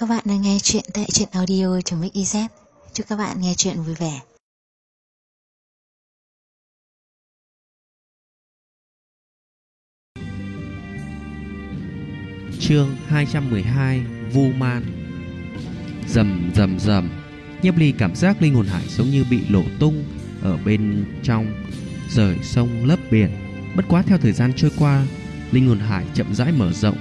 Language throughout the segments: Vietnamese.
Các bạn đang nghe chuyện tại truyện audio.mix.iz. Chúc các bạn nghe chuyện vui vẻ. Chương 212 Vu Man. Rầm rầm rầm, Nhiếp Ly cảm giác linh hồn hải giống như bị nổ tung ở bên trong, rời sông lấp biển. Bất quá theo thời gian trôi qua, linh hồn hải chậm rãi mở rộng,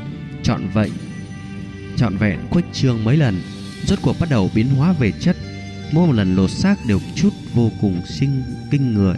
trọn vẹn khuếch trương mấy lần, rốt cuộc bắt đầu biến hóa về chất. Mỗi một lần lột xác đều chút vô cùng kinh người.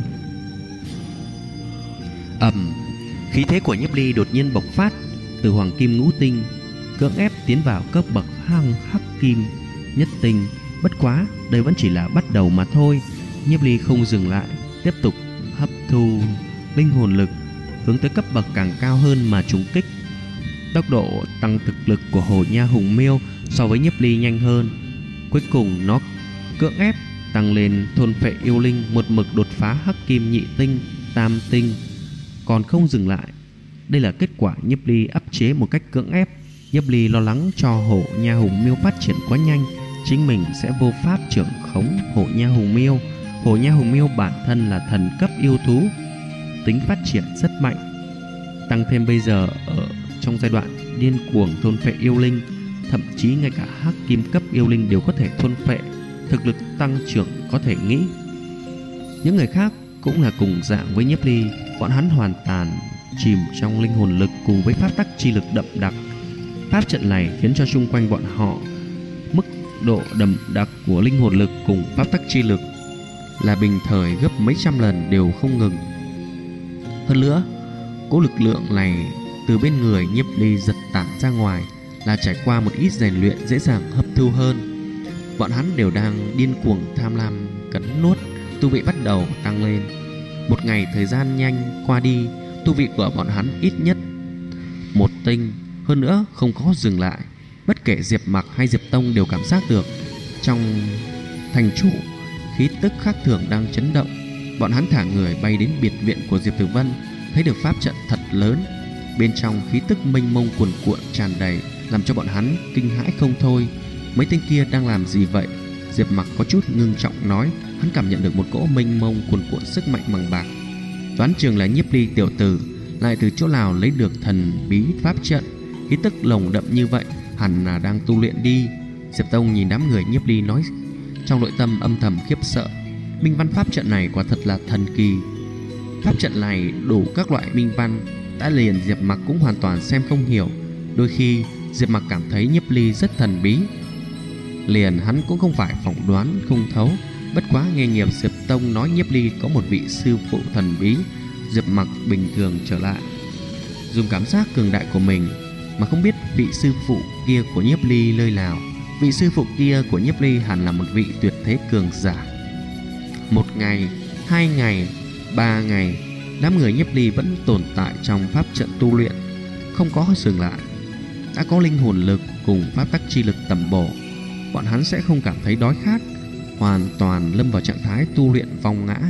Khí thế của Nhiếp Ly đột nhiên bộc phát, từ hoàng kim ngũ tinh cưỡng ép tiến vào cấp bậc hắc kim nhất tinh. Bất quá đây vẫn chỉ là bắt đầu mà thôi. Nhiếp Ly không dừng lại, tiếp tục hấp thu linh hồn lực, hướng tới cấp bậc càng cao hơn mà trúng kích. Tốc độ tăng thực lực của Hồ Nha Hùng Miêu so với Nhiếp Ly nhanh hơn. Cuối cùng nó cưỡng ép tăng lên thôn phệ yêu linh, một mực đột phá hắc kim nhị tinh, tam tinh, còn không dừng lại. Đây là kết quả Nhiếp Ly áp chế một cách cưỡng ép. Nhiếp Ly lo lắng cho Hổ Nha Hùng Miêu phát triển quá nhanh, chính mình sẽ vô pháp trưởng khống Hổ Nha Hùng Miêu. Hổ Nha Hùng Miêu bản thân là thần cấp yêu thú, tính phát triển rất mạnh, tăng thêm bây giờ ở trong giai đoạn điên cuồng thôn phệ yêu linh, thậm chí ngay cả hắc kim cấp yêu linh đều có thể thôn phệ, thực lực tăng trưởng có thể nghĩ. Những người khác cũng là cùng dạng với Nhiếp Ly, bọn hắn hoàn toàn chìm trong linh hồn lực cùng với pháp tắc chi lực đậm đặc. Pháp trận này khiến cho xung quanh bọn họ mức độ đậm đặc của linh hồn lực cùng pháp tắc chi lực là bình thời gấp mấy trăm lần đều không ngừng. Hơn nữa, cỗ lực lượng này từ bên người Nhiếp Ly giật tản ra ngoài là trải qua một ít rèn luyện dễ dàng hấp thu hơn. Bọn hắn đều đang điên cuồng tham lam cắn nuốt, tu vị bắt đầu tăng lên. Một ngày thời gian nhanh qua đi, tu vị của bọn hắn ít nhất một tinh, hơn nữa không có dừng lại. Bất kể Diệp Mặc hay Diệp Tông đều cảm giác được trong thành chủ khí tức khác thường đang chấn động. Bọn hắn thả người bay đến biệt viện của Diệp Tử Vân, thấy được pháp trận thật lớn, bên trong khí tức mênh mông cuồn cuộn tràn đầy, làm cho bọn hắn kinh hãi không thôi. Mấy tên kia đang làm gì vậy? Diệp Mặc có chút ngưng trọng nói. Hắn cảm nhận được một cỗ mênh mông cuồn cuộn sức mạnh bằng bạc. Đoán chừng là Nhiếp Ly tiểu tử lại từ chỗ nào lấy được thần bí pháp trận, khí tức lồng đậm như vậy, hẳn là đang tu luyện đi. Diệp Tông nhìn đám người Nhiếp Ly nói, trong nội tâm âm thầm khiếp sợ. Minh văn pháp trận này quả thật là thần kỳ. Pháp trận này đủ các loại minh văn, đã liền Diệp Mặc cũng hoàn toàn xem không hiểu. Đôi khi Diệp Mặc cảm thấy Nhiếp Ly rất thần bí, liền hắn cũng không phải phỏng đoán không thấu. Bất quá nghề nghiệp Diệp Tông nói Nhiếp Ly có một vị sư phụ thần bí, Diệp Mặc bình thường trở lại, dùng cảm giác cường đại của mình mà không biết vị sư phụ kia của Nhiếp Ly nơi nào. Vị sư phụ kia của Nhiếp Ly hẳn là một vị tuyệt thế cường giả. Một ngày, 2 ngày, 3 ngày, đám người Nhiếp Ly vẫn tồn tại trong pháp trận tu luyện, không có dừng lại. Đã có linh hồn lực cùng pháp tắc chi lực tầm bổ, bọn hắn sẽ không cảm thấy đói khát, hoàn toàn lâm vào trạng thái tu luyện vong ngã.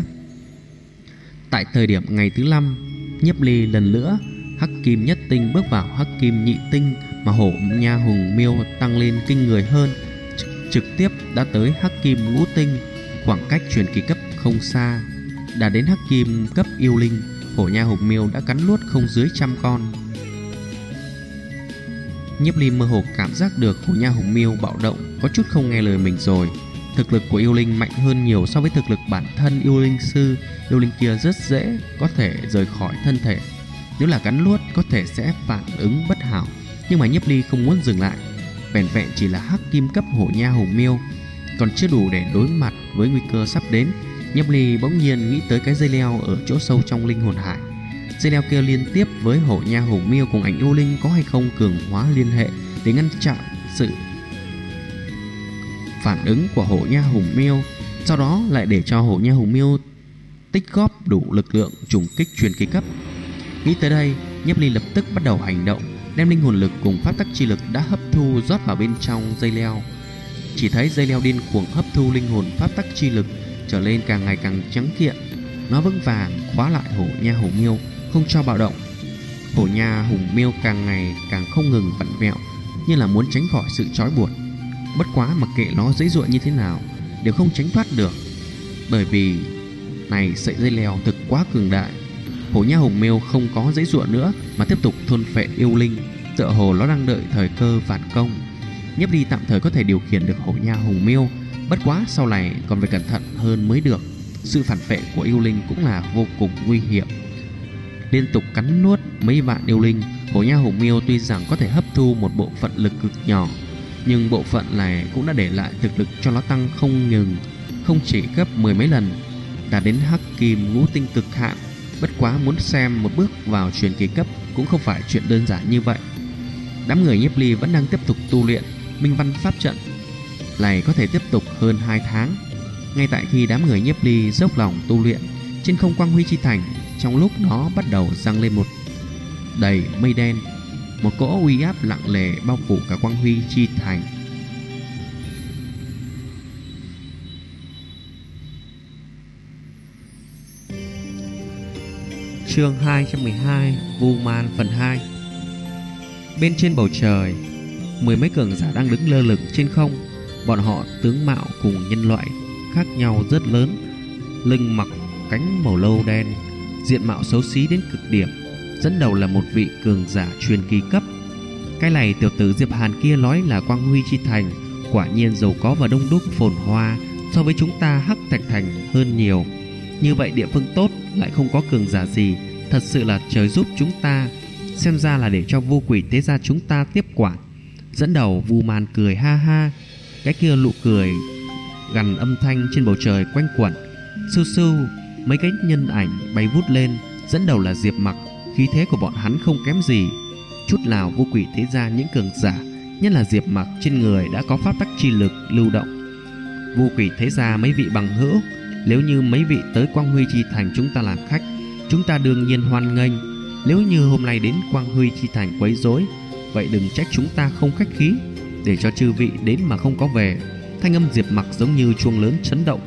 Tại thời điểm ngày thứ 5, Nhiếp Ly lần nữa hắc kim nhất tinh bước vào hắc kim nhị tinh, mà Hổ Nha Hùng Miêu tăng lên kinh người hơn, trực tiếp đã tới hắc kim ngũ tinh. Khoảng cách truyền kỳ cấp không xa, đã đến hắc kim cấp yêu linh. Hổ Nha Hùng Miêu đã cắn nuốt không dưới 100 con. Nhiếp Ly mơ hồ cảm giác được Hổ Nha Hùng Miêu bạo động, có chút không nghe lời mình rồi. Thực lực của yêu linh mạnh hơn nhiều so với thực lực bản thân yêu linh sư. Yêu linh kia rất dễ có thể rời khỏi thân thể, nếu là cắn nuốt có thể sẽ phản ứng bất hảo. Nhưng mà Nhiếp Ly không muốn dừng lại, vẻn vẹn chỉ là hắc kim cấp Hổ Nha Hùng Miêu còn chưa đủ để đối mặt với nguy cơ sắp đến. Nhiếp Ly bỗng nhiên nghĩ tới cái dây leo ở chỗ sâu trong linh hồn hải. Dây leo kia liên tiếp với Hổ Nha Hùng Miêu cùng ảnh yêu linh có hay không cường hóa liên hệ để ngăn chặn sự phản ứng của Hổ Nha Hùng Miêu, sau đó lại để cho Hổ Nha Hùng Miêu tích góp đủ lực lượng trùng kích truyền kỳ cấp. Nghĩ tới đây, Nhiếp Ly lập tức bắt đầu hành động, đem linh hồn lực cùng pháp tắc chi lực đã hấp thu rót vào bên trong dây leo. Chỉ thấy dây leo điên cuồng hấp thu linh hồn pháp tắc chi lực, trở lên càng ngày càng trắng kiện. Nó vững vàng khóa lại Hổ Nha Hùng Miêu, không cho bạo động. Hổ Nha Hùng Miêu càng ngày càng không ngừng vặn vẹo, như là muốn tránh khỏi sự trói buộc. Bất quá mặc kệ nó giãy giụa như thế nào đều không tránh thoát được, bởi vì này sợi dây leo thực quá cường đại. Hổ nha hùng miêu không có giãy giụa nữa mà tiếp tục thôn phệ yêu linh, tựa hồ nó đang đợi thời cơ phản công. Nhiếp Ly tạm thời có thể điều khiển được hổ nha hùng miêu, bất quá sau này còn phải cẩn thận hơn mới được. Sự phản phệ của yêu linh cũng là vô cùng nguy hiểm. Liên tục cắn nuốt mấy vạn yêu linh, hổ nha hùng miêu tuy rằng có thể hấp thu một bộ phận lực cực nhỏ, nhưng bộ phận này cũng đã để lại thực lực cho nó tăng không ngừng, không chỉ gấp mười mấy lần, đạt đến hắc kim ngũ tinh cực hạn. Bất quá muốn xem một bước vào truyền kỳ cấp cũng không phải chuyện đơn giản như vậy. Đám người Nhiếp Ly vẫn đang tiếp tục tu luyện minh văn pháp trận này, có thể tiếp tục hơn 2 tháng. Ngay tại khi đám người Nhiếp Ly dốc lòng tu luyện, trên không Quang Huy Chi Thành trong lúc nó bắt đầu giăng lên một đầy mây đen, một cỗ uy áp lặng lề bao phủ cả Quang Huy Chi Thành. Chương 212: Vu Man phần 2. Bên trên bầu trời, mười mấy cường giả đang đứng lơ lửng trên không. Bọn họ tướng mạo cùng nhân loại khác nhau rất lớn, lưng mặc cánh màu lâu đen, diện mạo xấu xí đến cực điểm. Dẫn đầu là một vị cường giả truyền kỳ cấp. Cái này tiểu tử Diệp Hàn kia nói là Quang Huy Chi Thành quả nhiên giàu có và đông đúc phồn hoa, so với chúng ta Hắc Thạch Thành hơn nhiều. Như vậy địa phương tốt lại không có cường giả gì, thật sự là trời giúp chúng ta. Xem ra là để cho Vô Quỷ Thế Gia chúng ta tiếp quản. Dẫn đầu Vu Man cười ha ha, cái kia nụ cười gằn âm thanh trên bầu trời quanh quẩn. Sưu sưu, mấy cái nhân ảnh bay vút lên. Dẫn đầu là Diệp Mặc, khí thế của bọn hắn không kém gì chút nào Vô Quỷ Thế Gia những cường giả, nhất là Diệp Mặc trên người đã có pháp tắc chi lực lưu động. Vô Quỷ Thế Gia mấy vị bằng hữu, nếu như mấy vị tới Quang Huy Chi Thành chúng ta làm khách, chúng ta đương nhiên hoan nghênh. Nếu như hôm nay đến Quang Huy Chi Thành quấy rối, vậy đừng trách chúng ta không khách khí, để cho chư vị đến mà không có về. Thanh âm Diệp Mặc giống như chuông lớn chấn động.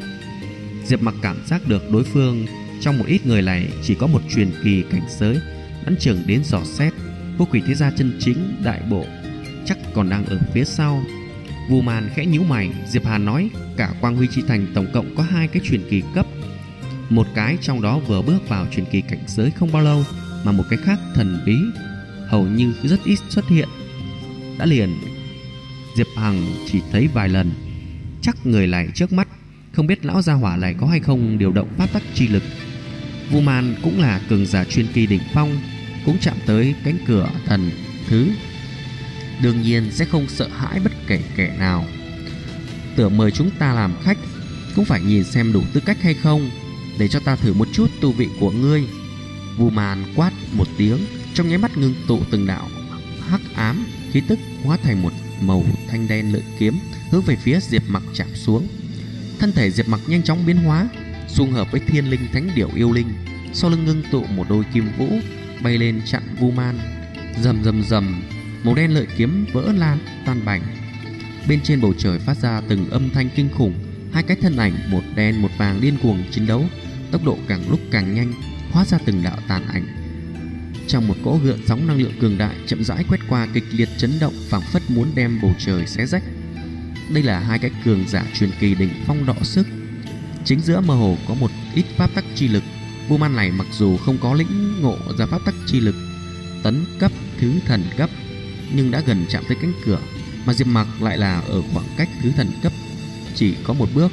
Diệp Mặc cảm giác được đối phương trong một ít người này chỉ có một truyền kỳ cảnh giới, ấn trưởng đến dò xét. Vô Quỷ Thế Gia chân chính đại bộ chắc còn đang ở phía sau. Vu Man khẽ nhíu mày. Diệp Hàn nói cả Quang Huy Chi Thành tổng cộng có 2 cái truyền kỳ cấp, một cái trong đó vừa bước vào truyền kỳ cảnh giới không bao lâu, mà một cái khác thần bí, hầu như rất ít xuất hiện. Đã liền Diệp Hằng chỉ thấy vài lần, chắc người này trước mắt, không biết lão gia hỏa này có hay không điều động pháp tắc chi lực. Vu Man cũng là cường giả truyền kỳ đỉnh phong, cũng chạm tới cánh cửa thần thứ, đương nhiên sẽ không sợ hãi bất kể kẻ nào. Tưởng mời chúng ta làm khách, cũng phải nhìn xem đủ tư cách hay không, để cho ta thử một chút tu vị của ngươi. Vu Man quát một tiếng, trong nháy mắt ngưng tụ từng đạo hắc ám khí tức, hóa thành một màu thanh đen lợi kiếm hướng về phía Diệp Mặc chạm xuống. Thân thể Diệp Mặc nhanh chóng biến hóa, xung hợp với thiên linh thánh điểu yêu linh, sau lưng ngưng tụ một đôi kim vũ bay lên chặn Vu Man. Rầm rầm rầm, màu đen lợi kiếm vỡ lan tan bành. Bên trên bầu trời phát ra từng âm thanh kinh khủng. Hai cái thân ảnh một đen một vàng điên cuồng chiến đấu, tốc độ càng lúc càng nhanh, hóa ra từng đạo tàn ảnh. Trong một cỗ gợn sóng năng lượng cường đại chậm rãi quét qua, kịch liệt chấn động, phảng phất muốn đem bầu trời xé rách. Đây là hai cái cường giả truyền kỳ đỉnh phong đọ sức. Chính giữa mơ hồ có một ít pháp tắc chi lực. Vu Man này mặc dù không có lĩnh ngộ ra pháp tắc chi lực tấn cấp thứ thần cấp, nhưng đã gần chạm tới cánh cửa, mà Diệp Mặc lại là ở khoảng cách thứ thần cấp chỉ có một bước.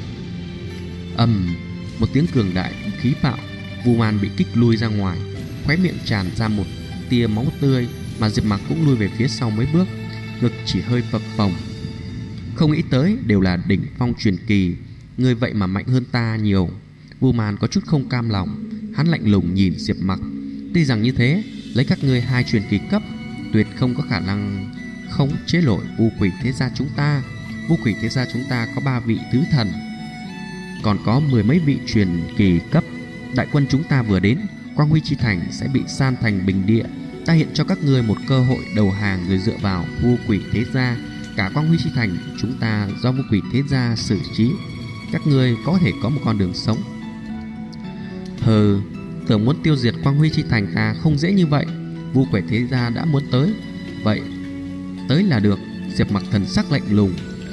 Một tiếng cường đại khí bạo, Vu Man bị kích lui ra ngoài, khóe miệng tràn ra một tia máu tươi, mà Diệp Mặc cũng lui về phía sau mấy bước, ngực chỉ hơi phập phồng. Không nghĩ tới đều là đỉnh phong truyền kỳ, ngươi vậy mà mạnh hơn ta nhiều. Vu Man có chút không cam lòng, hắn lạnh lùng nhìn Diệp Mặc. Tuy rằng như thế, lấy các ngươi 2 truyền kỳ cấp, tuyệt không có khả năng khống chế nổi Vô Quỷ Thế Gia chúng ta. Vô Quỷ Thế Gia chúng ta có 3 vị tứ thần, còn có 10 mấy vị truyền kỳ cấp. Đại quân chúng ta vừa đến, Quang Huy Chi Thành sẽ bị san thành bình địa. Ta hiện cho các ngươi một cơ hội đầu hàng, rồi dựa vào Vô Quỷ Thế Gia, cả Quang Huy Chi Thành chúng ta do Vô Quỷ Thế Gia xử trí, các ngươi có thể có một con đường sống. Hừ, tưởng muốn tiêu diệt Quang Huy Chi Thành ta không dễ như vậy. Vô Quỷ Thế Gia đã muốn tới, vậy tới là được. Diệp Mặc thần sắc lạnh lùng,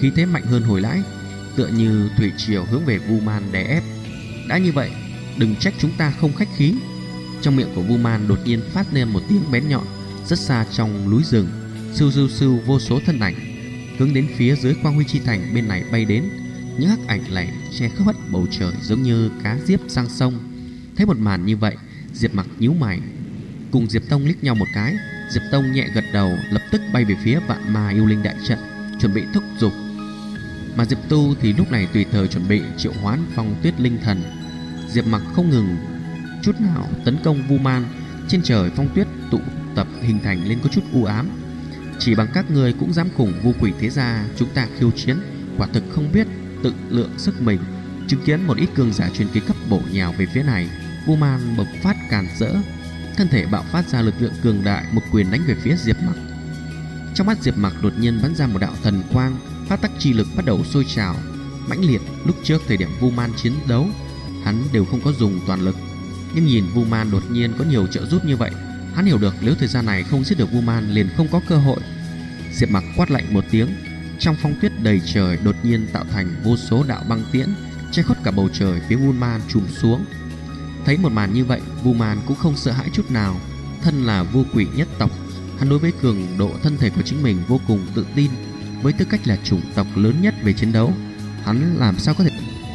khí thế mạnh hơn hồi nãy, tựa như thủy triều hướng về Vu Man đè ép. Đã như vậy, đừng trách chúng ta không khách khí. Trong miệng của Vu Man đột nhiên phát lên một tiếng bén nhọn. Rất xa trong núi rừng, sưu sưu sưu vô số thân ảnh hướng đến phía dưới Quang Huy Chi Thành bên này bay đến. Những hắc ảnh này che khắp hết bầu trời giống như cá diếp sang sông. Thấy một màn như vậy, Diệp Mặc nhíu mày, cùng Diệp Tông liếc nhau một cái. Diệp Tông nhẹ gật đầu, lập tức bay về phía Vạn Ma Yêu Linh đại trận, chuẩn bị thúc giục. Mà Diệp Tu thì lúc này tùy thời chuẩn bị triệu hoán Phong Tuyết Linh Thần. Diệp Mặc không ngừng chút nào tấn công Vu Man. Trên trời phong tuyết tụ tập hình thành lên có chút u ám. Chỉ bằng các người cũng dám cùng Vu Quỷ Thế Gia chúng ta khiêu chiến, quả thực không biết tự lượng sức mình. Chứng kiến một ít cường giả truyền kỳ cấp bổ nhào về phía này, Vu Man bộc phát càn rỡ, thân thể bạo phát ra lực lượng cường đại, một quyền đánh về phía Diệp Mặc. Trong mắt Diệp Mặc đột nhiên bắn ra một đạo thần quang, phát tắc chi lực bắt đầu sôi trào mãnh liệt. Lúc trước thời điểm Vu Man chiến đấu, hắn đều không có dùng toàn lực, nhưng nhìn Vu Man đột nhiên có nhiều trợ giúp như vậy, hắn hiểu được nếu thời gian này không giết được Vu Man liền không có cơ hội. Diệp Mặc quát lạnh một tiếng, trong phong tuyết đầy trời đột nhiên tạo thành vô số đạo băng tiễn che khuất cả bầu trời phía Vu Man trùm xuống. Thấy một màn như vậy, Vu Man cũng không sợ hãi chút nào. Thân là Vu Quỷ nhất tộc, hắn đối với cường độ thân thể của chính mình vô cùng tự tin. Với tư cách là chủng tộc lớn nhất về chiến đấu, hắn làm sao có thể...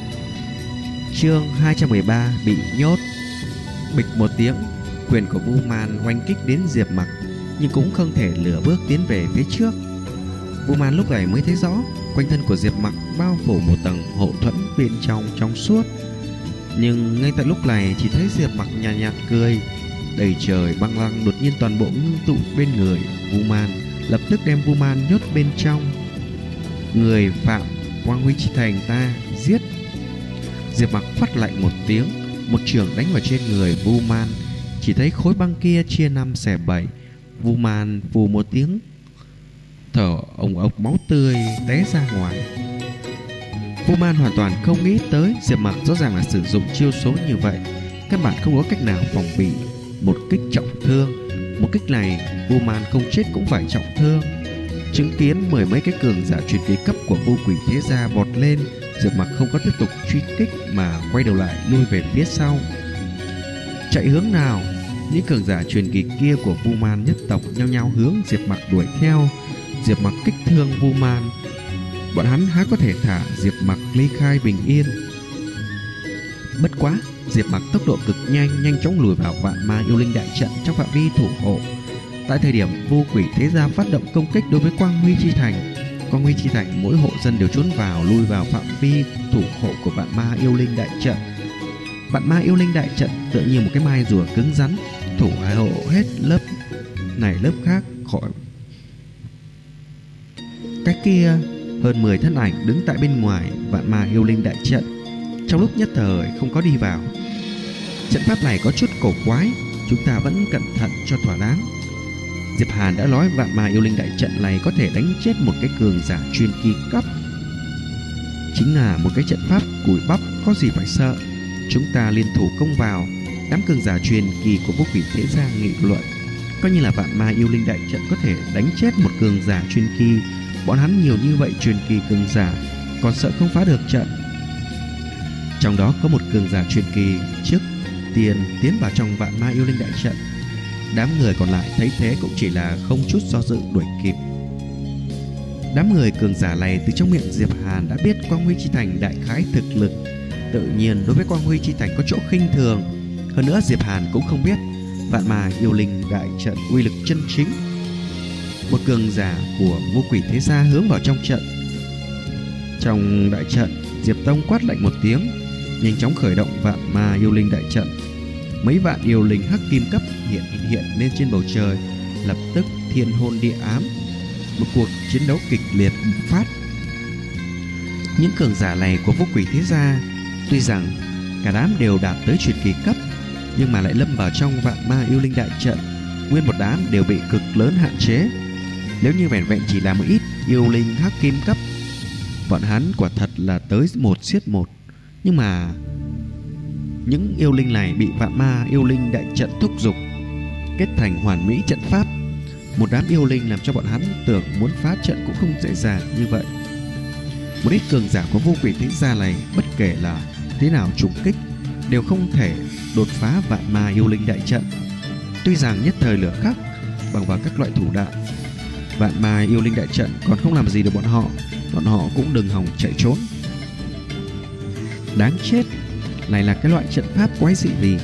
Chương 213 bị nhốt. Bịch một tiếng, quyền của Vu Man oanh kích đến Diệp Mặc, nhưng cũng không thể lửa bước tiến về phía trước. Vu Man lúc này mới thấy rõ, quanh thân của Diệp Mặc bao phủ một tầng hộ thuẫn bên trong suốt. Nhưng ngay tại lúc này chỉ thấy Diệp Mặc nhàn nhạt cười. Đầy trời băng lăng đột nhiên toàn bộ ngưng tụ bên người Vu Man, lập tức đem Vu Man nhốt bên trong. Người phạm Quang Huy Chi Thành ta giết! Diệp Mặc phát lạnh một tiếng, một chưởng đánh vào trên người Vu Man. Chỉ thấy khối băng kia chia 5 xẻ 7. Vu Man phù một tiếng, thở ồng ộc máu tươi té ra ngoài. Vu Man hoàn toàn không nghĩ tới Diệp Mặc rõ ràng là sử dụng chiêu số như vậy, căn bản không có cách nào phòng bị một kích trọng thương. Một kích này Vu Man không chết cũng phải trọng thương. Chứng kiến mười mấy cái cường giả truyền kỳ cấp của Vu Quỷ Thế Gia vọt lên, Diệp Mặc không có tiếp tục truy kích mà quay đầu lại lui về phía sau. Chạy hướng nào? Những cường giả truyền kỳ kia của Vu Man nhất tộc nhao nhao hướng Diệp Mặc đuổi theo. Diệp Mặc kích thương Vu Man, bọn hắn há có thể thả Diệp Mặc ly khai bình yên. Bất quá, Diệp Mặc tốc độ cực nhanh, nhanh chóng lùi vào Vạn Ma Yêu Linh đại trận trong phạm vi thủ hộ. Tại thời điểm Vu Quỷ Thế Gia phát động công kích đối với Quang Huy Chi Thành, Quang Huy Chi Thành mỗi hộ dân đều trốn vào, lui vào phạm vi thủ hộ của Vạn Ma Yêu Linh đại trận. Vạn Ma Yêu Linh đại trận tựa như một cái mai rùa cứng rắn, thủ hộ hết lớp này lớp khác khỏi. Cái kia hơn 10 thân ảnh đứng tại bên ngoài Vạn Ma Yêu Linh đại trận, trong lúc nhất thời không có đi vào. Trận pháp này có chút cổ quái, chúng ta vẫn cẩn thận cho thỏa đáng. Diệp Hàn đã nói Vạn Ma Yêu Linh đại trận này có thể đánh chết một cái cường giả truyền kỳ cấp, chính là một cái trận pháp cùi bắp, có gì phải sợ. Chúng ta liên thủ công vào. Đám cường giả truyền kỳ của Vô Quỷ Thế Gia nghị luận, coi như là Vạn Ma Yêu Linh đại trận có thể đánh chết một cường giả truyền kỳ. Bọn hắn nhiều như vậy truyền kỳ cường giả, còn sợ không phá được trận. Trong đó có một cường giả truyền kỳ trước tiên tiến vào trong Vạn Ma Yêu Linh đại trận. Đám người còn lại thấy thế cũng chỉ là không chút do dự đuổi kịp. Đám người cường giả này từ trong miệng Diệp Hàn đã biết Quang Huy Chi Thành đại khái thực lực, tự nhiên đối với Quang Huy Chi Thành có chỗ khinh thường. Hơn nữa Diệp Hàn cũng không biết Vạn Ma Yêu Linh đại trận uy lực chân chính. Một cường giả của Vô Quỷ Thế Gia hướng vào trong trận. Trong đại trận, Diệp Tông quát lạnh một tiếng, nhanh chóng khởi động Vạn Ma Yêu Linh đại trận. Mấy vạn yêu linh hắc kim cấp hiện lên trên bầu trời, lập tức thiên hôn địa ám. Một cuộc chiến đấu kịch liệt bùng phát. Những cường giả này của Vô Quỷ Thế Gia tuy rằng cả đám đều đạt tới truyền kỳ cấp, nhưng mà lại lâm vào trong Vạn Ma Yêu Linh đại trận, nguyên một đám đều bị cực lớn hạn chế. Nếu như vẻn vẹn chỉ là một ít yêu linh hắc kim cấp, bọn hắn quả thật là tới một giết một. Nhưng mà những yêu linh này bị Vạn Ma Yêu Linh đại trận thúc giục, kết thành hoàn mỹ trận pháp. Một đám yêu linh làm cho bọn hắn tưởng muốn phá trận cũng không dễ dàng như vậy. Một ít cường giả của vô quỷ thế gia này bất kể là thế nào trùng kích đều không thể đột phá vạn ma yêu linh đại trận. Tuy rằng nhất thời lửa khắc bằng vào các loại thủ đoạn, vạn ma yêu linh đại trận còn không làm gì được bọn họ cũng đừng hòng chạy trốn. Đáng chết, này là cái loại trận pháp quái dị gì?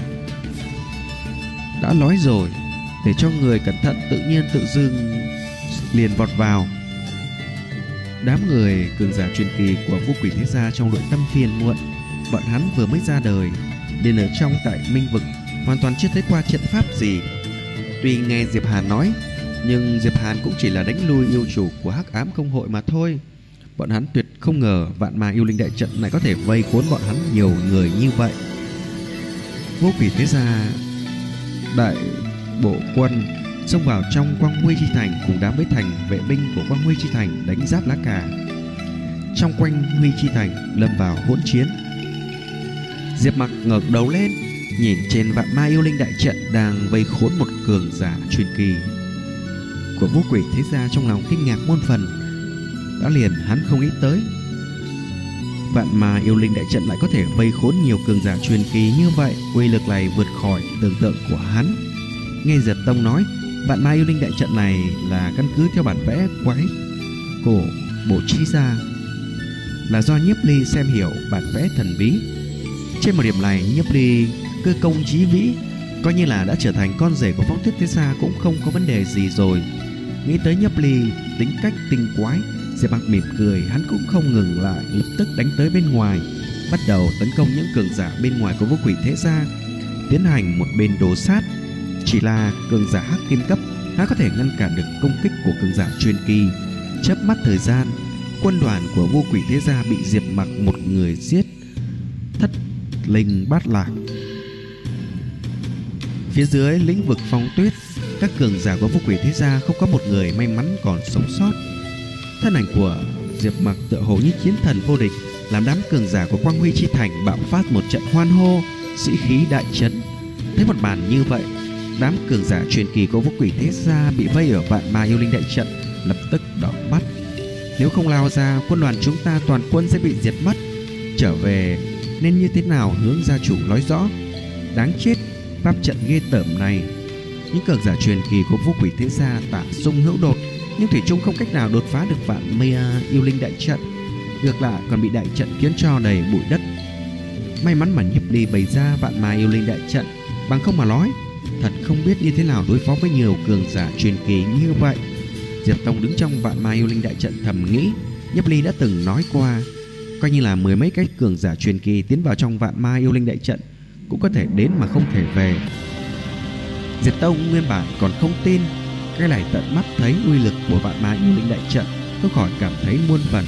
Đã nói rồi, để cho người cẩn thận tự nhiên tự dưng liền vọt vào. Đám người cường giả truyền kỳ của vô quỷ thế gia trong nội tâm phiền muộn. Bọn hắn vừa mới ra đời, đến ở trong tại Minh Vực hoàn toàn chưa thấy qua trận pháp gì. Tuy nghe Diệp Hàn nói, nhưng Diệp Hàn cũng chỉ là đánh lui yêu chủ của Hắc Ám Công Hội mà thôi. Bọn hắn tuyệt không ngờ vạn ma yêu linh đại trận này có thể vây khốn bọn hắn nhiều người như vậy. Vô quỷ thế gia đại bộ quân xông vào trong Quang Huy Chi Thành cùng đám với thành vệ binh của Quang Huy Chi Thành đánh giáp lá cà. Trong Quang Huy Chi Thành lâm vào hỗn chiến. Diệp Mặc ngẩng đầu lên, nhìn trên vạn ma yêu linh đại trận đang vây khốn một cường giả truyền kỳ của vô quỷ thế gia, trong lòng kinh ngạc muôn phần. Đã liền hắn không nghĩ tới vạn ma yêu linh đại trận lại có thể vây khốn nhiều cường giả truyền kỳ như vậy. Uy lực này vượt khỏi tưởng tượng của hắn. Nghe Diệp Tông nói, vạn ma yêu linh đại trận này là căn cứ theo bản vẽ quái cổ bộ trí ra, là do Nhiếp Ly xem hiểu bản vẽ thần bí. Trên một điểm này, Nhiếp Ly cơ công trí vĩ, coi như là đã trở thành con rể của Phong Tuyết thế gia cũng không có vấn đề gì rồi. Nghĩ tới Nhiếp Ly tính cách tinh quái, Diệp Mặc mỉm cười, hắn cũng không ngừng lại, lập tức đánh tới bên ngoài, bắt đầu tấn công những cường giả bên ngoài của vô quỷ thế gia, tiến hành một bên đồ sát. Chỉ là cường giả hắc kim cấp há có thể ngăn cản được công kích của cường giả truyền kỳ. Chớp mắt thời gian, quân đoàn của vô quỷ thế gia bị Diệp Mặc một người giết thất linh bát lạc. Phía dưới lĩnh vực Phong Tuyết, các cường giả của vô quỷ thế gia không có một người may mắn còn sống sót. Thân ảnh của Diệp Mặc tựa hồ như chiến thần vô địch, làm đám cường giả của Quang Huy Chi Thành bạo phát một trận hoan hô, sĩ khí đại chấn. Thấy một màn như vậy, đám cường giả truyền kỳ của vô quỷ thế gia bị vây ở vạn ma yêu linh đại trận lập tức đỏ mắt. Nếu không lao ra, quân đoàn chúng ta toàn quân sẽ bị diệt mất. Trở về nên như thế nào, hướng gia chủ nói rõ. Đáng chết, pháp trận ghê tởm này. Những cường giả truyền kỳ của vô quỷ thế gia tả sung hữu đột, nhưng thủy chung không cách nào đột phá được vạn ma yêu linh đại trận, ngược lại còn bị đại trận khiến cho đầy bụi đất. May mắn mà Nhiếp Ly bày ra vạn ma yêu linh đại trận, bằng không mà nói thật không biết như thế nào đối phó với nhiều cường giả truyền kỳ như vậy. Diệp Tông đứng trong vạn ma yêu linh đại trận thầm nghĩ, Nhiếp Ly đã từng nói qua, coi như là mười mấy cái cường giả truyền kỳ tiến vào trong vạn ma yêu linh đại trận cũng có thể đến mà không thể về. Diệp Tông nguyên bản còn không tin, cái này tận mắt thấy uy lực của vạn ma yêu linh đại trận, không khỏi cảm thấy muôn phần.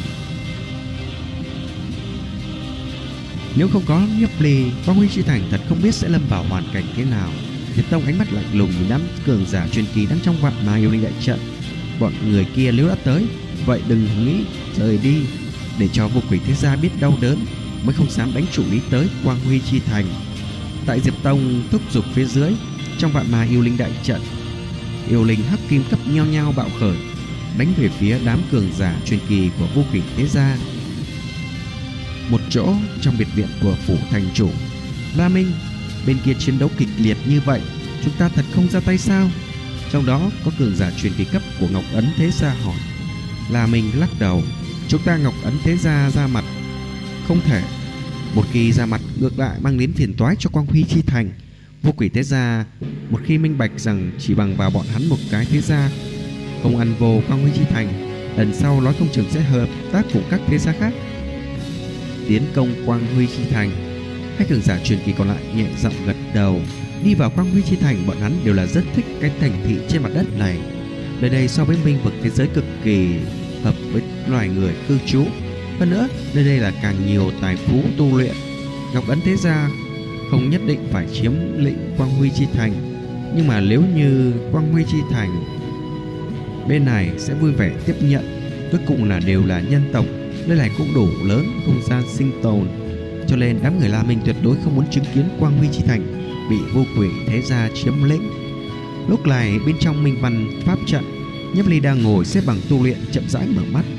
Nếu không có Nhiếp Ly, Quang Huy Chi Thành thật không biết sẽ lâm vào hoàn cảnh thế nào. Diệp Tông ánh mắt lạnh lùng nhìn đám cường giả truyền kỳ đang trong vạn ma yêu linh đại trận. Bọn người kia nếu đã tới, vậy đừng nghĩ rời đi, để cho vô quỷ thế gia biết đau đớn, mới không dám đánh chủ ý tới Quang Huy Chi Thành. Tại Diệp Tông thúc giục phía dưới, trong vạn ma yêu linh đại trận, yêu linh hắc kim cấp nhao nhao bạo khởi, đánh về phía đám cường giả truyền kỳ của vô quỷ thế gia. Một chỗ trong biệt viện của phủ thành chủ, La Minh, bên kia chiến đấu kịch liệt như vậy, chúng ta thật không ra tay sao? Trong đó có cường giả truyền kỳ cấp của Ngọc Ấn thế gia hỏi. La Minh lắc đầu, chúng ta Ngọc Ấn thế gia ra mặt không thể, một khi ra mặt ngược lại mang đến phiền toái cho Quang Huy Chi Thành. Vô quỷ thế gia một khi minh bạch rằng chỉ bằng vào bọn hắn một cái thế gia không ăn vô Quang Huy Chi Thành, lần sau nói không chừng sẽ hợp tác cùng các thế gia khác tiến công Quang Huy Chi Thành. Hai cường giả truyền kỳ còn lại nhẹ giọng gật đầu. Đi vào Quang Huy Chi Thành, bọn hắn đều là rất thích cái thành thị trên mặt đất này. Nơi đây so với Minh Vực thế giới cực kỳ hợp với loài người cư trú. Hơn nữa, nơi đây là càng nhiều tài phú tu luyện. Ngọc Ấn thế gia không nhất định phải chiếm lĩnh Quang Huy Chi Thành, nhưng mà nếu như Quang Huy Chi Thành bên này sẽ vui vẻ tiếp nhận. Cuối cùng là đều là nhân tộc, nơi này cũng đủ lớn không gian sinh tồn, cho nên đám người La Minh tuyệt đối không muốn chứng kiến Quang Huy Chi Thành bị vô quỷ thế gia chiếm lĩnh. Lúc này bên trong Minh Văn pháp trận, Nhiếp Ly đang ngồi xếp bằng tu luyện, chậm rãi mở mắt.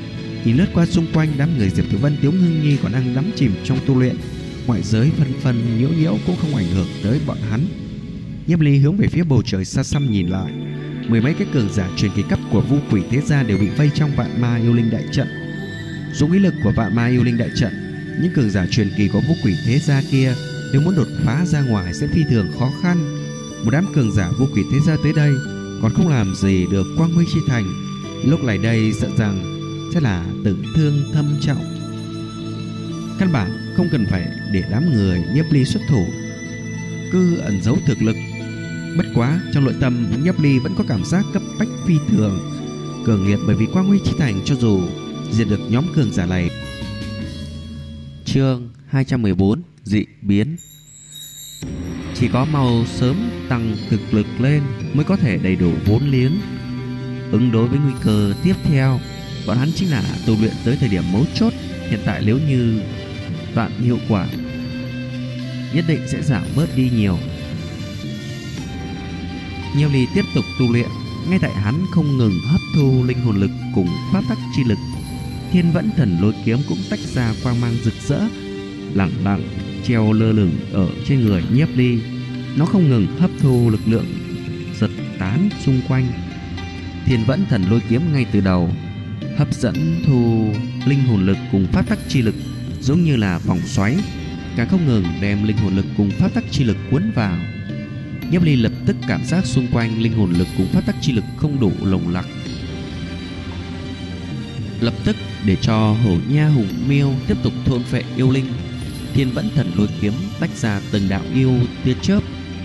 Nhìn lướt qua xung quanh, đám người Diệp Tử Vân, Tiếu Ngưng Nhi còn đang đắm chìm trong tu luyện. Ngoại giới phân phân nhiễu nhiễu cũng không ảnh hưởng tới bọn hắn. Nhiếp Ly hướng về phía bầu trời xa xăm nhìn lại. Mười mấy cái cường giả truyền kỳ cấp của Vu Quỷ Thế Gia đều bị vây trong Vạn Ma Yêu Linh đại trận. Dùng ý lực của Vạn Ma Yêu Linh đại trận, những cường giả truyền kỳ của Vu Quỷ Thế Gia kia nếu muốn đột phá ra ngoài sẽ phi thường khó khăn. Một đám cường giả Vu Quỷ Thế Gia tới đây còn không làm gì được Quang Huy Chi Thành. Lúc này đây sợ rằng sẽ là tử thương thâm trọng. Căn bản không cần phải để đám người Nhiếp Ly xuất thủ, cứ ẩn giấu thực lực. Bất quá trong nội tâm Nhiếp Ly vẫn có cảm giác cấp bách phi thường, cường liệt, bởi vì Quang Huy Chi Thành cho dù diệt được nhóm cường giả này. Chương 214 dị biến. Chỉ có mau sớm tăng thực lực lên mới có thể đầy đủ vốn liếng ứng đối với nguy cơ tiếp theo. Bọn hắn chính là tu luyện tới thời điểm mấu chốt. Hiện tại nếu như đoạn hiệu quả nhất định sẽ giảm bớt đi nhiều. Nhiêu Ly tiếp tục tu luyện. Ngay tại hắn không ngừng hấp thu linh hồn lực cùng pháp tắc chi lực, Thiên Vẫn Thần Lôi Kiếm cũng tách ra quang mang rực rỡ, lẳng lặng treo lơ lửng ở trên người Nhiếp Ly. Nó không ngừng hấp thu lực lượng giật tán xung quanh. Thiên Vẫn Thần Lôi Kiếm ngay từ đầu hấp dẫn thu linh hồn lực cùng pháp tắc chi lực giống như là vòng xoáy, càng không ngừng đem linh hồn lực cùng pháp tắc chi lực cuốn vào. Nhiếp Ly lập tức cảm giác xung quanh linh hồn lực cùng pháp tắc chi lực không đủ lồng lặc, lập tức để cho Hổ Nha Hùng Miêu tiếp tục thôn phệ yêu linh. Thiên Vẫn Thần Lôi Kiếm tách ra từng đạo yêu tia chớp.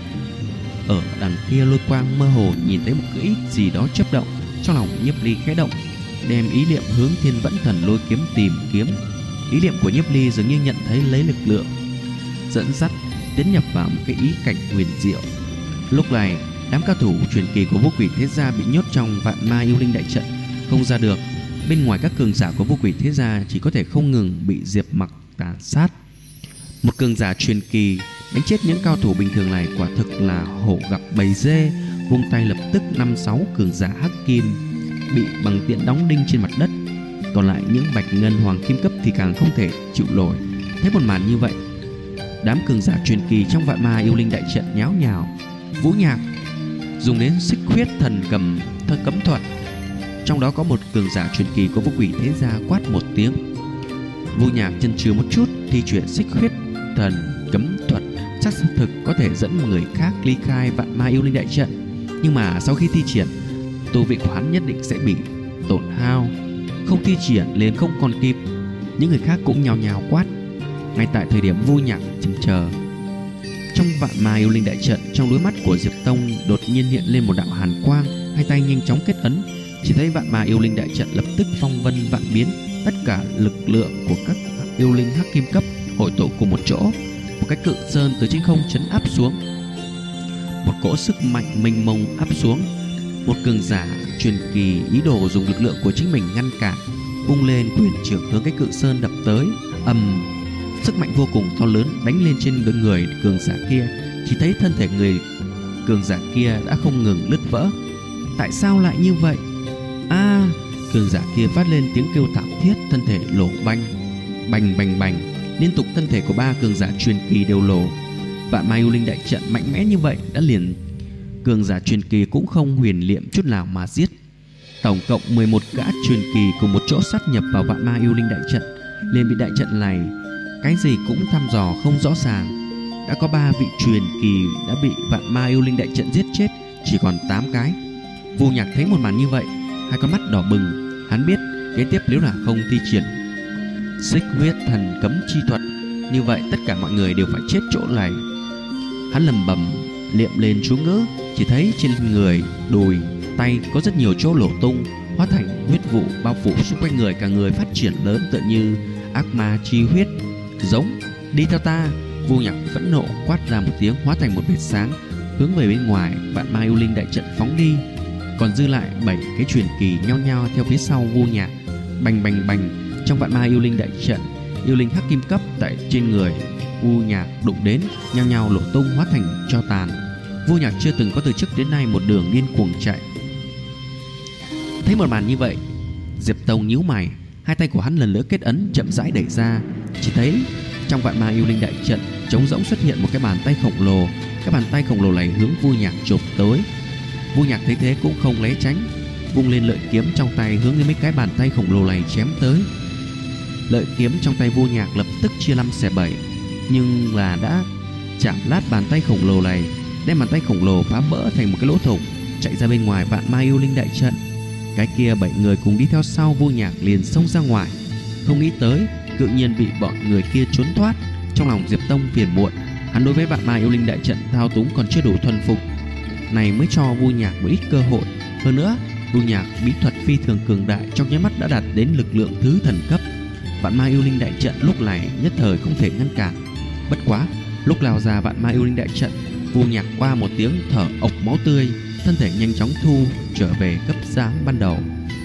Ở đằng kia lôi quang mơ hồ nhìn thấy một cái ít gì đó chớp động. Trong lòng Nhiếp Ly khẽ động, đem ý niệm hướng Thiên Vẫn Thần Lôi Kiếm tìm kiếm. Ý niệm của Nhiếp Ly dường như nhận thấy lấy lực lượng dẫn dắt tiến nhập vào một cái ý cảnh huyền diệu. Lúc này đám cao thủ truyền kỳ của Vô Quỷ Thế Gia bị nhốt trong Vạn Ma Yêu Linh đại trận, không ra được. Bên ngoài các cường giả của Vô Quỷ Thế Gia chỉ có thể không ngừng bị Diệp Mặc tàn sát. Một cường giả truyền kỳ đánh chết những cao thủ bình thường này quả thực là hổ gặp bầy dê. Vung tay lập tức 5-6 cường giả hắc kim bị bằng tiện đóng đinh trên mặt đất. Còn lại những bạch ngân hoàng kim cấp thì càng không thể chịu nổi. Thấy một màn như vậy, đám cường giả truyền kỳ trong Vạn Ma Yêu Linh đại trận nháo nhào. Vũ Nhạc dùng đến xích huyết thần cầm cấm thuật. Trong đó có một cường giả truyền kỳ của Vô Quỷ Thế Gia quát một tiếng. Vũ Nhạc chần chừ một chút, thi chuyển xích huyết thần cấm thuật chắc thực có thể dẫn người khác ly khai Vạn Ma Yêu Linh đại trận. Nhưng mà sau khi thi triển, tu vị của hắn nhất định sẽ bị tổn hao. Không thi triển liền không còn kịp. Những người khác cũng nhào nhào quát. Ngay tại thời điểm Vu Nhạc chần chờ, trong Vạn Ma Yêu Linh đại trận, trong đôi mắt của Diệp Tông đột nhiên hiện lên một đạo hàn quang. Hai tay nhanh chóng kết ấn, chỉ thấy Vạn Ma Yêu Linh đại trận lập tức phong vân vạn biến. Tất cả lực lượng của các yêu linh hắc kim cấp hội tụ cùng một chỗ. Một cái cự sơn từ trên không chấn áp xuống. Một cỗ sức mạnh mênh mông áp xuống. Một cường giả truyền kỳ ý đồ dùng lực lượng của chính mình ngăn cản, vung lên quyền trưởng hướng cái cự sơn đập tới. Ầm, sức mạnh vô cùng to lớn đánh lên trên người cường giả kia. Chỉ thấy thân thể người cường giả kia đã không ngừng nứt vỡ. Tại sao lại như vậy? Cường giả kia phát lên tiếng kêu thảm thiết, thân thể nổ banh, bành bành bành, liên tục thân thể của ba cường giả truyền kỳ đều nổ. Vạn Ma Yêu Linh đại trận mạnh mẽ như vậy đã liền cường giả truyền kỳ cũng không huyền niệm chút nào mà giết. Tổng cộng 11 gã truyền kỳ cùng một chỗ sát nhập vào Vạn Ma Yêu Linh đại trận, liền bị đại trận này cái gì cũng thăm dò không rõ ràng. Đã có 3 vị truyền kỳ đã bị Vạn Ma Yêu Linh đại trận giết chết, chỉ còn 8 cái. Vu Nhạc thấy một màn như vậy, hai con mắt đỏ bừng. Hắn biết kế tiếp nếu là không thi triển xích huyết thần cấm chi thuật, như vậy tất cả mọi người đều phải chết chỗ này. Hắn lẩm bẩm niệm lên chú ngữ, chỉ thấy trên người, đùi, tay có rất nhiều chỗ lỗ tung, hóa thành huyết vụ bao phủ xung quanh người. Cả người phát triển lớn tựa như ác ma chi huyết. Giống, đi theo ta! Vu Nhạc phẫn nộ quát ra một tiếng, hóa thành một vệt sáng hướng về bên ngoài Vạn Ma Yêu Linh đại trận phóng đi. Còn dư lại 7 cái truyền kỳ nhao nhao theo phía sau Vu Nhạc. Bành bành bành, trong Vạn Ma Yêu Linh đại trận, yêu linh hắc kim cấp tại trên người Vu Nhạc đụng đến nhao nhao nổ tung, hóa thành tro tàn. Vu Nhạc chưa từng có từ trước đến nay một đường điên cuồng chạy. Thấy một màn như vậy, Diệp Tông nhíu mày, Hai tay của hắn lần nữa kết ấn chậm rãi đẩy ra. Chỉ thấy trong vạn ma yêu linh đại trận trống rỗng xuất hiện một cái bàn tay khổng lồ. Cái bàn tay khổng lồ này hướng Vu Nhạc chộp tới. Vu Nhạc thấy thế cũng không né tránh, vung lên lợi kiếm trong tay hướng đến mấy cái bàn tay khổng lồ này chém tới. Lợi kiếm trong tay Vu Nhạc lập tức chia 5 xẻ 7, nhưng là đã chạm lát bàn tay khổng lồ này, đem bàn tay khổng lồ phá vỡ thành một cái lỗ thủng, chạy ra bên ngoài vạn ma yêu linh đại trận. Cái kia 7 người cùng đi theo sau Vu Nhạc liền xông ra ngoài. Không nghĩ tới tự nhiên bị bọn người kia trốn thoát. Trong lòng Diệp Tông phiền muộn, hắn đối với vạn ma yêu linh đại trận thao túng còn chưa đủ thuần phục, này mới cho Vu Nhạc một ít cơ hội. Hơn nữa, Vu Nhạc bí thuật phi thường cường đại, trong nháy mắt đã đạt đến lực lượng thứ thần cấp. Vạn ma yêu linh đại trận lúc này nhất thời không thể ngăn cản. Bất quá, lúc lao ra vạn ma yêu linh đại trận, Vu Nhạc qua một tiếng thở ộc máu tươi, thân thể nhanh chóng thu trở về cấp dáng ban đầu.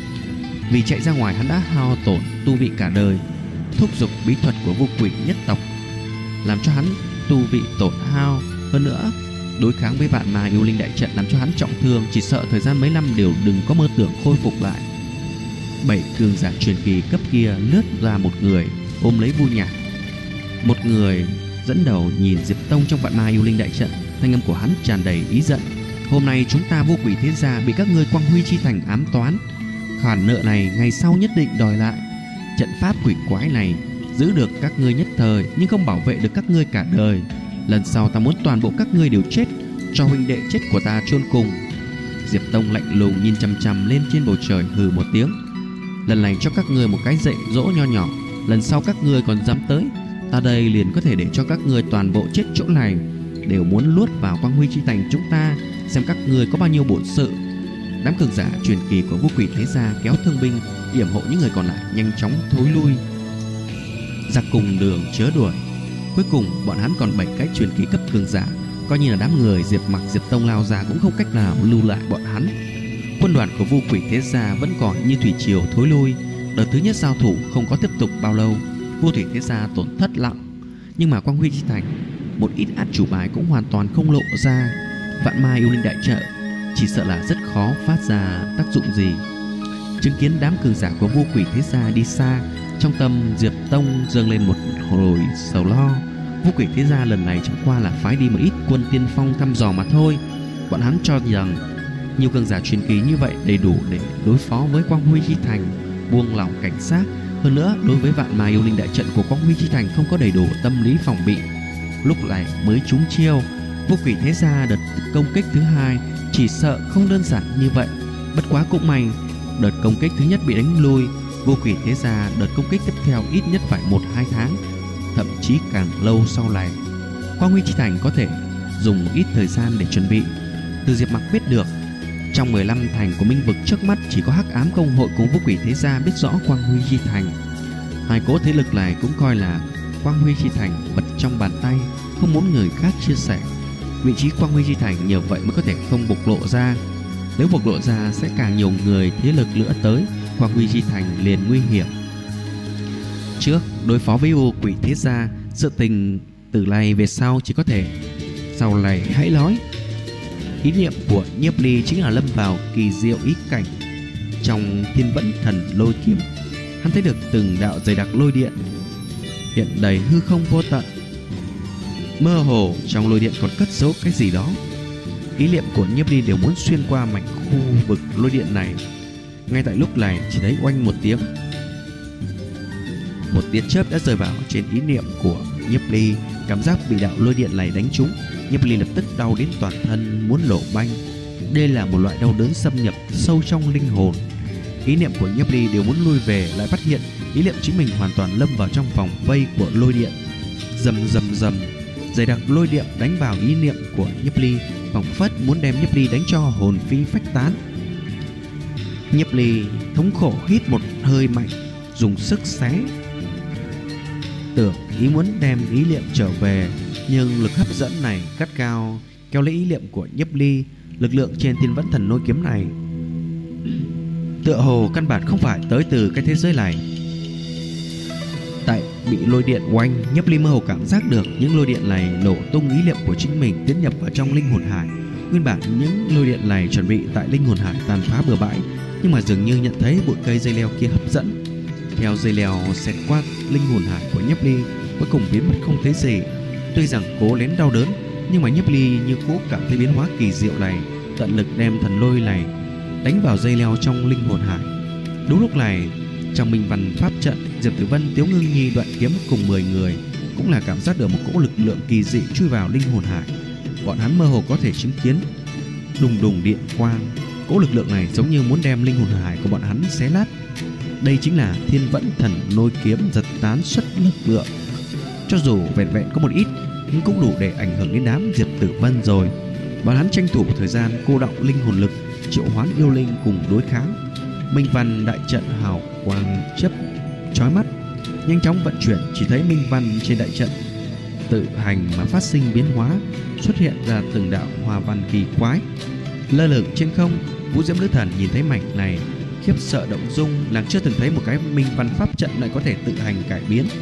Vì chạy ra ngoài hắn đã hao tổn tu vị cả đời, thúc giục bí thuật của Vu Quỷ nhất tộc làm cho hắn tu vị tổn hao. Hơn nữa, đối kháng với vạn ma yêu linh đại trận làm cho hắn trọng thương, chỉ sợ thời gian mấy năm đều đừng có mơ tưởng khôi phục lại. 7 cường giả truyền kỳ cấp kia lướt ra một người ôm lấy Vu Nhạc. Một người dẫn đầu nhìn Diệp Tông trong vạn ma yêu linh đại trận, thanh âm của hắn tràn đầy ý giận. Hôm nay chúng ta Vô Quỷ thế gia bị các ngươi Quang Huy chi thành ám toán, khoản nợ này ngày sau nhất định đòi lại. Trận pháp quỷ quái này giữ được các ngươi nhất thời, nhưng không bảo vệ được các ngươi cả đời. Lần sau ta muốn toàn bộ các ngươi đều chết, cho huynh đệ chết của ta chôn cùng. Diệp Tông lạnh lùng nhìn chằm chằm lên trên bầu trời, hừ một tiếng. Lần này cho các ngươi một cái dạy dỗ nho nhỏ, lần sau các ngươi còn dám tới, ta đây liền có thể để cho các ngươi toàn bộ chết chỗ này, đều muốn luốt vào Quang Huy chi thành chúng ta, xem các ngươi có bao nhiêu bổn sự. Đám cường giả truyền kỳ của Vô Quỷ thế gia kéo thương binh yểm hộ những người còn lại nhanh chóng thối lui ra cùng đường chớ đuổi. Cuối cùng bọn hắn còn 7 cái truyền kỳ cấp cường giả, coi như là đám người Diệp Mặc Diệp Tông lao ra cũng không cách nào lưu lại bọn hắn. Quân đoàn của Vô Quỷ thế gia vẫn còn như thủy triều thối lui. Đợt thứ nhất giao thủ không có tiếp tục bao lâu, Vô Thủy thế gia tổn thất nặng, nhưng mà Quang Huy chi thành một ít át chủ bài cũng hoàn toàn không lộ ra. Vạn ma yêu linh đại trận chỉ sợ là rất khó phát ra tác dụng gì. Chứng kiến đám cường giả của Vô Quỷ thế gia đi xa, trong tâm Diệp Tông dâng lên một hồi sầu lo. Vô Quỷ thế gia lần này chẳng qua là phái đi một ít quân tiên phong thăm dò mà thôi. Bọn hắn cho rằng nhiều cường giả truyền kỳ như vậy đầy đủ để đối phó với Quang Huy chi thành, buông lỏng cảnh giác. Hơn nữa, đối với vạn ma yêu linh đại trận của Quang Huy chi thành không có đầy đủ tâm lý phòng bị, lúc này mới trúng chiêu. Vô Quỷ thế gia đợt công kích thứ hai chỉ sợ không đơn giản như vậy. Bất quá cũng may, đợt công kích thứ nhất bị đánh lui. Vô Quỷ thế gia đợt công kích tiếp theo ít nhất phải 1-2 tháng, thậm chí càng lâu sau này. Quang Huy chi thành có thể dùng một ít thời gian để chuẩn bị. Từ Diệp Mặc biết được, trong 15 thành của Minh vực trước mắt chỉ có Hắc Ám Công hội cùng Vô Quỷ thế gia biết rõ Quang Huy chi thành. Hai cỗ thế lực này cũng coi là Quang Huy chi thành vật trong bàn tay, không muốn người khác chia sẻ. Vị trí Quang Huy chi thành nhờ vậy mới có thể không bộc lộ ra. Nếu bộc lộ ra sẽ càng nhiều người thế lực nữa tới, Quang Huy chi thành liền nguy hiểm. Trước đối phó với Vô Quỷ thế gia, sự tình từ nay về sau chỉ có thể sau này hãy nói. Ý niệm của Nhiếp Ly chính là lâm vào kỳ diệu ý cảnh trong Thiên Vẫn Thần Lôi Kiếm. Hắn thấy được từng đạo dày đặc lôi điện hiện đầy hư không vô tận. Mơ hồ trong lôi điện còn cất giấu cái gì đó. Ý niệm của Nhiếp Ly đều muốn xuyên qua mảnh khu vực lôi điện này. Ngay tại lúc này chỉ thấy oanh một tiếng, một tia chớp đã rơi vào trên ý niệm của Nhiếp Ly. Cảm giác bị đạo lôi điện này đánh trúng, Nhiếp Ly lập tức đau đến toàn thân muốn nổ banh. Đây là một loại đau đớn xâm nhập sâu trong linh hồn. Ý niệm của Nhiếp Ly đều muốn lui về, lại phát hiện ý niệm chính mình hoàn toàn lâm vào trong vòng vây của lôi điện. Rầm rầm rầm, dày đặc lôi điện đánh vào ý niệm của Nhiếp Ly, phảng phất muốn đem Nhiếp Ly đánh cho hồn phi phách tán. Nhiếp Ly thống khổ hít một hơi mạnh, dùng sức xé, tưởng ý muốn đem ý niệm trở về, nhưng lực hấp dẫn này gắt gao kéo lấy ý niệm của Nhiếp Ly. Lực lượng trên Thiên Vẫn Thần Lôi Kiếm này tựa hồ căn bản không phải tới từ cái thế giới này. Tại bị lôi điện oanh, Nhiếp Ly mơ hồ cảm giác được những lôi điện này nổ tung ý niệm của chính mình tiến nhập vào trong linh hồn hải. Nguyên bản những lôi điện này chuẩn bị tại linh hồn hải tàn phá bừa bãi, nhưng mà dường như nhận thấy bụi cây dây leo kia hấp dẫn, theo dây leo xẹt qua linh hồn hải của Nhiếp Ly, cuối cùng biến mất không thấy gì. Tuy rằng cố nén đau đớn, nhưng mà Nhiếp Ly như cố cảm thấy biến hóa kỳ diệu này, tận lực đem thần lôi này đánh vào dây leo trong linh hồn hải. Đúng lúc này, trong minh văn pháp trận, Diệp Tử Vân, Tiếu Ngưng Nhi, Đoạn Kiếm cùng 10 người cũng là cảm giác được một cỗ lực lượng kỳ dị chui vào linh hồn hải. Bọn hắn mơ hồ có thể chứng kiến đùng đùng điện quang. Cỗ lực lượng này giống như muốn đem linh hồn hải của bọn hắn xé nát. Đây chính là Thiên Vẫn Thần Lôi Kiếm giật tán xuất lực lượng. Cho dù vẹn vẹn có một ít, nhưng cũng đủ để ảnh hưởng đến đám Diệp Tử Vân rồi. Bọn hắn tranh thủ thời gian cô động linh hồn lực, triệu hoán yêu linh cùng đối kháng. Minh văn đại trận hào quang chớp chói mắt, nhanh chóng vận chuyển. Chỉ thấy minh văn trên đại trận tự hành mà phát sinh biến hóa, xuất hiện ra từng đạo hoa văn kỳ quái lơ lửng trên không. Vũ Diễm Nữ Thần nhìn thấy mảnh này khiếp sợ động dung, nàng chưa từng thấy một cái minh văn pháp trận lại có thể tự hành cải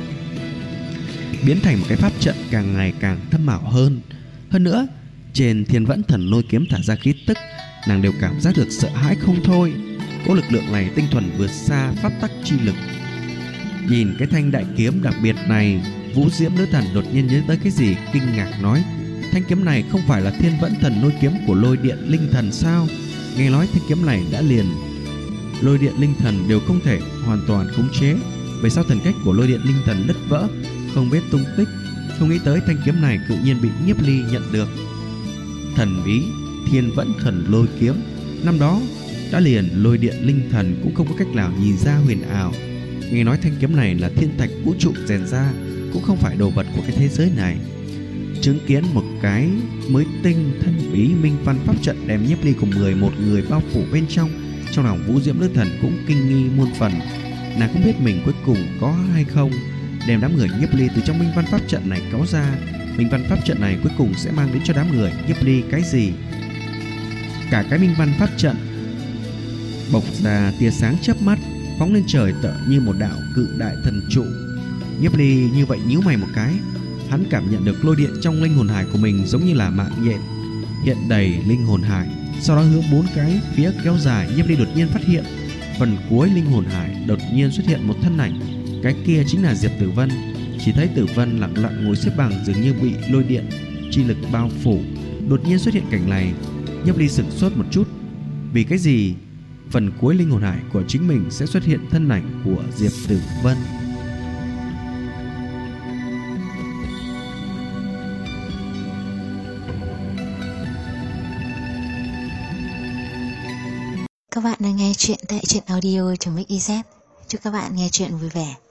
biến thành một cái pháp trận càng ngày càng thâm ảo hơn. Hơn nữa, trên Thiên Vẫn Thần Lôi Kiếm thả ra khí tức, nàng đều cảm giác được sợ hãi không thôi. Cỗ lực lượng này tinh thuần vượt xa pháp tắc chi lực. Nhìn cái thanh đại kiếm đặc biệt này, Vũ Diễm Nữ Thần đột nhiên nhớ tới cái gì, kinh ngạc nói: thanh kiếm này không phải là Thiên Vẫn Thần Lôi Kiếm của Lôi Điện Linh Thần sao? Nghe nói thanh kiếm này đã liền Lôi Điện Linh Thần đều không thể hoàn toàn khống chế, vậy sao thần cách của Lôi Điện Linh Thần đứt vỡ, không biết tung tích? Không nghĩ tới thanh kiếm này tự nhiên bị Nhiếp Ly nhận được. Thần bí Thiên Vẫn Thần Lôi Kiếm, năm đó đã liền Lôi Điện Linh Thần cũng không có cách nào nhìn ra huyền ảo. Nghe nói thanh kiếm này là thiên thạch vũ trụ rèn ra, cũng không phải đồ vật của cái thế giới này. Chứng kiến một cái mới tinh thần bí minh văn pháp trận đem Nhiếp Ly cùng 11 người bao phủ bên trong lòng Vũ Diễm Nữ Thần cũng kinh nghi muôn phần. Nàng không biết mình cuối cùng có hay không đem đám người Nhiếp Ly từ trong minh văn pháp trận này kéo ra. Minh văn pháp trận này cuối cùng sẽ mang đến cho đám người Nhiếp Ly cái gì? Cả cái minh văn pháp trận bộc ra tia sáng chớp mắt, phóng lên trời tựa như một đạo cự đại thần trụ. Nhiếp Ly như vậy nhíu mày một cái, hắn cảm nhận được lôi điện trong linh hồn hải của mình giống như là mạng nhện hiện đầy linh hồn hải, sau đó hướng 4 cái phía kéo dài. Nhiếp Ly đột nhiên phát hiện phần cuối linh hồn hải đột nhiên xuất hiện một thân ảnh, cái kia chính là Diệp Tử Vân. Chỉ thấy Tử Vân lặng lặng ngồi xếp bằng, dường như bị lôi điện chi lực bao phủ. Đột nhiên xuất hiện cảnh này, Nhiếp Ly sửng sốt một chút. Vì cái gì phần cuối linh hồn hải của chính mình sẽ xuất hiện thân ảnh của Diệp Tử Vân? Các bạn đang nghe chuyện tại truyện audio.mix.iz. Chúc các bạn nghe chuyện vui vẻ.